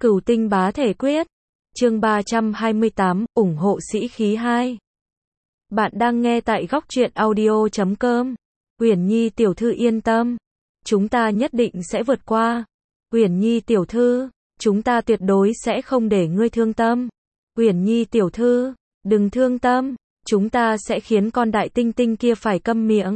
Cửu tinh bá thể quyết. Chương 328, ủng hộ sĩ khí 2. Bạn đang nghe tại góc truyện audio.com. Uyển Nhi tiểu thư yên tâm, chúng ta nhất định sẽ vượt qua. Uyển Nhi tiểu thư, chúng ta tuyệt đối sẽ không để ngươi thương tâm. Uyển Nhi tiểu thư, đừng thương tâm, chúng ta sẽ khiến con đại tinh tinh kia phải câm miệng.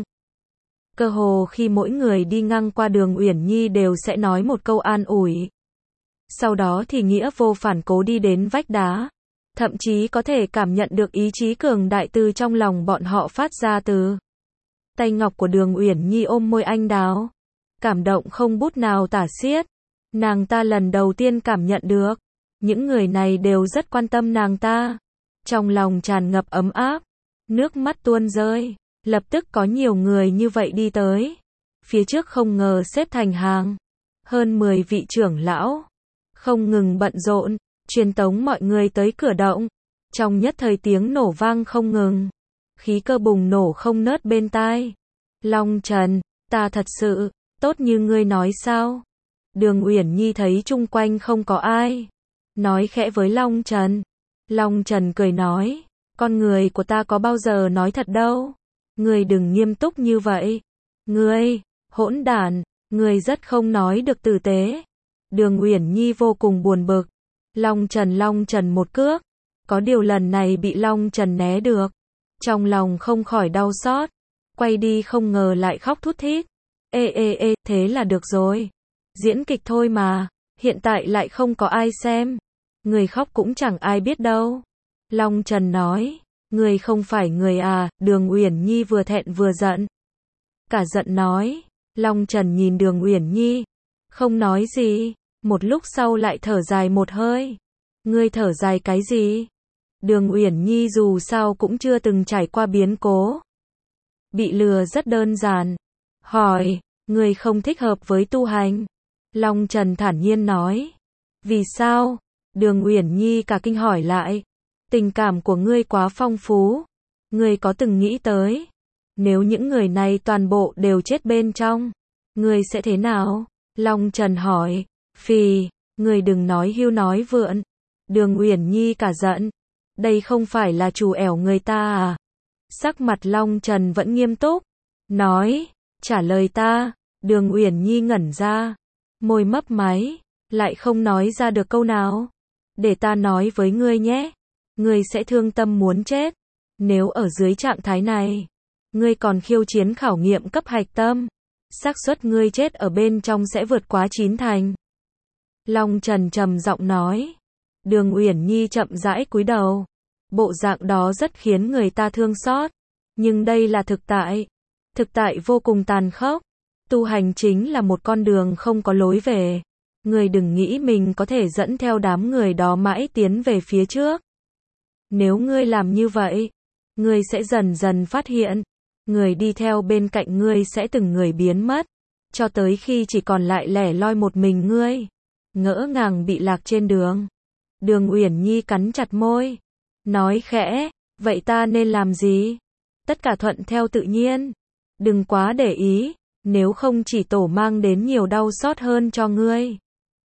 Cơ hồ khi mỗi người đi ngang qua đường Uyển Nhi đều sẽ nói một câu an ủi. Sau đó thì nghĩa vô phản cố đi đến vách đá. Thậm chí có thể cảm nhận được ý chí cường đại từ trong lòng bọn họ phát ra từ tay ngọc của đường Uyển Nhi ôm môi anh đào. Cảm động không bút nào tả xiết. Nàng ta lần đầu tiên cảm nhận được, những người này đều rất quan tâm nàng ta. Trong lòng tràn ngập ấm áp, nước mắt tuôn rơi. Lập tức có nhiều người như vậy đi tới. Phía trước không ngờ xếp thành hàng. Hơn 10 vị trưởng lão không ngừng bận rộn, truyền tống mọi người tới cửa động. Trong nhất thời tiếng nổ vang không ngừng. Khí cơ bùng nổ không nớt bên tai. Long Trần, ta thật sự tốt như ngươi nói sao? Đường Uyển Nhi thấy chung quanh không có ai, nói khẽ với Long Trần. Long Trần cười nói, con người của ta có bao giờ nói thật đâu. Ngươi đừng nghiêm túc như vậy. Ngươi, hỗn đản, ngươi rất không nói được tử tế. Đường Uyển Nhi vô cùng buồn bực. Long Trần một cước. Có điều lần này bị Long Trần né được. Trong lòng không khỏi đau xót. Quay đi không ngờ lại khóc thút thít. Ê, thế là được rồi. Diễn kịch thôi mà. Hiện tại lại không có ai xem. Người khóc cũng chẳng ai biết đâu. Long Trần nói. Người không phải người à? Đường Uyển Nhi vừa thẹn vừa giận. Cả giận nói. Long Trần nhìn đường Uyển Nhi. Không nói gì. Một lúc sau lại thở dài một hơi. Ngươi thở dài cái gì? Đường Uyển Nhi dù sao cũng chưa từng trải qua biến cố. Bị lừa rất đơn giản. Hỏi, ngươi không thích hợp với tu hành. Long Trần thản nhiên nói. Vì sao? Đường Uyển Nhi cả kinh hỏi lại. Tình cảm của ngươi quá phong phú. Ngươi có từng nghĩ tới, nếu những người này toàn bộ đều chết bên trong, ngươi sẽ thế nào? Long Trần hỏi. Phì, ngươi đừng nói hưu nói vượn. Đường Uyển Nhi cả giận. Đây không phải là trù ẻo người ta à? Sắc mặt Long Trần vẫn nghiêm túc. Nói, trả lời ta. Đường Uyển Nhi ngẩn ra. Môi mấp máy. Lại không nói ra được câu nào. Để ta nói với ngươi nhé. Ngươi sẽ thương tâm muốn chết. Nếu ở dưới trạng thái này, ngươi còn khiêu chiến khảo nghiệm cấp hạch tâm, xác suất ngươi chết ở bên trong sẽ vượt quá 9 thành. Long Trần trầm giọng nói. Đường Uyển Nhi chậm rãi cúi đầu. Bộ dạng đó rất khiến người ta thương xót. Nhưng đây là thực tại. Thực tại vô cùng tàn khốc. Tu hành chính là một con đường không có lối về. Ngươi đừng nghĩ mình có thể dẫn theo đám người đó mãi tiến về phía trước. Nếu ngươi làm như vậy, ngươi sẽ dần dần phát hiện, người đi theo bên cạnh ngươi sẽ từng người biến mất, cho tới khi chỉ còn lại lẻ loi một mình ngươi, ngỡ ngàng bị lạc trên đường. Đường Uyển Nhi cắn chặt môi, nói khẽ, vậy ta nên làm gì? Tất cả thuận theo tự nhiên, đừng quá để ý, nếu không chỉ tổ mang đến nhiều đau xót hơn cho ngươi.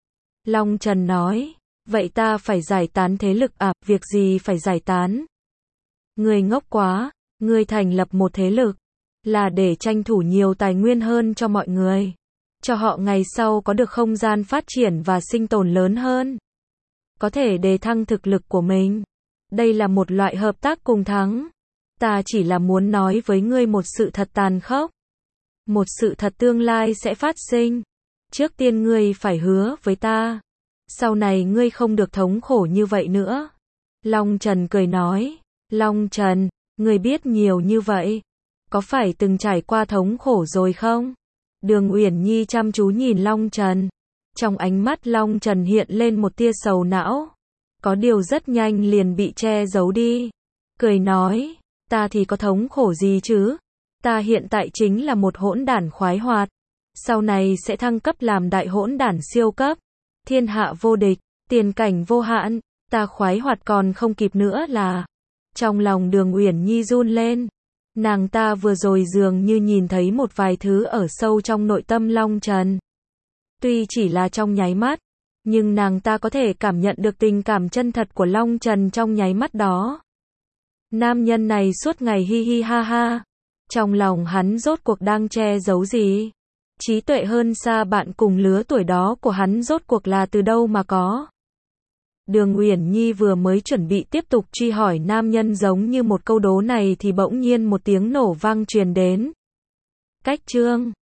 Long Trần nói. Vậy ta phải giải tán thế lực à? Việc gì phải giải tán? Ngươi ngốc quá, ngươi thành lập một thế lực là để tranh thủ nhiều tài nguyên hơn cho mọi người, cho họ ngày sau có được không gian phát triển và sinh tồn lớn hơn, có thể đề thăng thực lực của mình. Đây là một loại hợp tác cùng thắng. Ta chỉ là muốn nói với ngươi một sự thật tàn khốc, một sự thật tương lai sẽ phát sinh. Trước tiên ngươi phải hứa với ta, sau này ngươi không được thống khổ như vậy nữa. Long Trần cười nói. Long Trần, ngươi biết nhiều như vậy, có phải từng trải qua thống khổ rồi không? Đường Uyển Nhi chăm chú nhìn Long Trần. Trong ánh mắt Long Trần hiện lên một tia sầu não. Có điều rất nhanh liền bị che giấu đi. Cười nói, ta thì có thống khổ gì chứ? Ta hiện tại chính là một hỗn đản khoái hoạt. Sau này sẽ thăng cấp làm đại hỗn đản siêu cấp. Thiên hạ vô địch, tiền cảnh vô hạn, ta khoái hoạt còn không kịp nữa là. Trong lòng Đường Uyển Nhi run lên. Nàng ta vừa rồi dường như nhìn thấy một vài thứ ở sâu trong nội tâm Long Trần. Tuy chỉ là trong nháy mắt, Nhưng nàng ta có thể cảm nhận được tình cảm chân thật của Long Trần trong nháy mắt đó. Nam nhân này suốt ngày hi hi ha ha. Trong lòng hắn rốt cuộc đang che giấu gì? Trí tuệ hơn xa bạn cùng lứa tuổi đó của hắn rốt cuộc là từ đâu mà có? Đường Uyển Nhi vừa mới chuẩn bị tiếp tục truy hỏi nam nhân giống như một câu đố này thì bỗng nhiên một tiếng nổ vang truyền đến. Cách chương